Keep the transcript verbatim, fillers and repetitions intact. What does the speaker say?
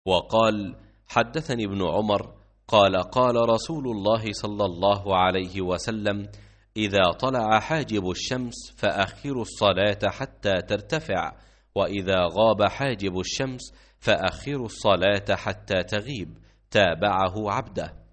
وقال: حدثني ابن عمر قال: قال رسول الله صلى الله عليه وسلم: إذا طلع حاجب الشمس فأخروا الصلاة حتى ترتفع، وإذا غاب حاجب الشمس فأخروا الصلاة حتى تغيب. تابعه عبده.